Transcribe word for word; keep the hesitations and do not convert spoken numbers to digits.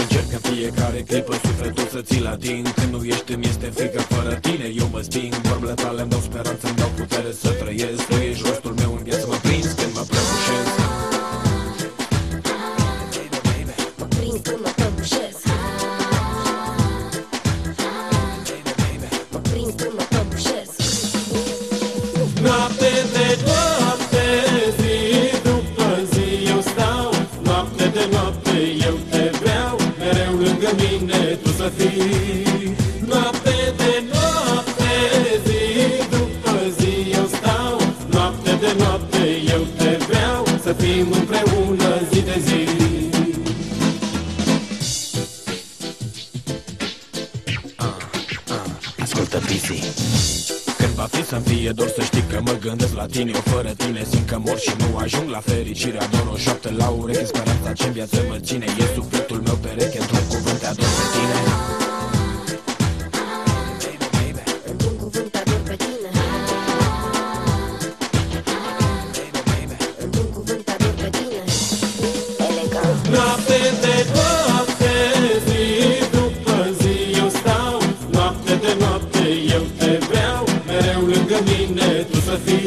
Încerc în fiecare clipă sufletul să ți-l ating. Când nu ești îmi este frică fără tine, eu mă sting. Vorbele tale îmi dau speranță, îmi dau putere să trăiesc. Tu ești rostul meu în viață, mă prins când mă prăbușesc. Mă prins când mă prăbușesc. Mă prins când mă prăbușesc. Noapte de noapte, zi după zi eu stau. Noapte de noapte eu te vreau, mereu lângă mine tu să fii. Noapte de noapte, zi după zi eu stau. Noapte de noapte eu te vreau, să fim împreună zi de zi. Ascultă, Pisi. Când va fi să-mi fie dor, să știi că mă gândesc la tine. Eu fără tine simt că mor și nu ajung la fericire. Ador o șoaptă la ureche, speranța ce-n viață mă ține. E sufletul meu pereche, într-un cuvânt te ador pe tine. Într-un cuvânt ador pe tine. Într-un cuvânt ador pe tine. Elegant. Noapte de noapte, zi după zi eu stau. Noapte de noapte eu te vreau, mereu lângă mine tu să fii.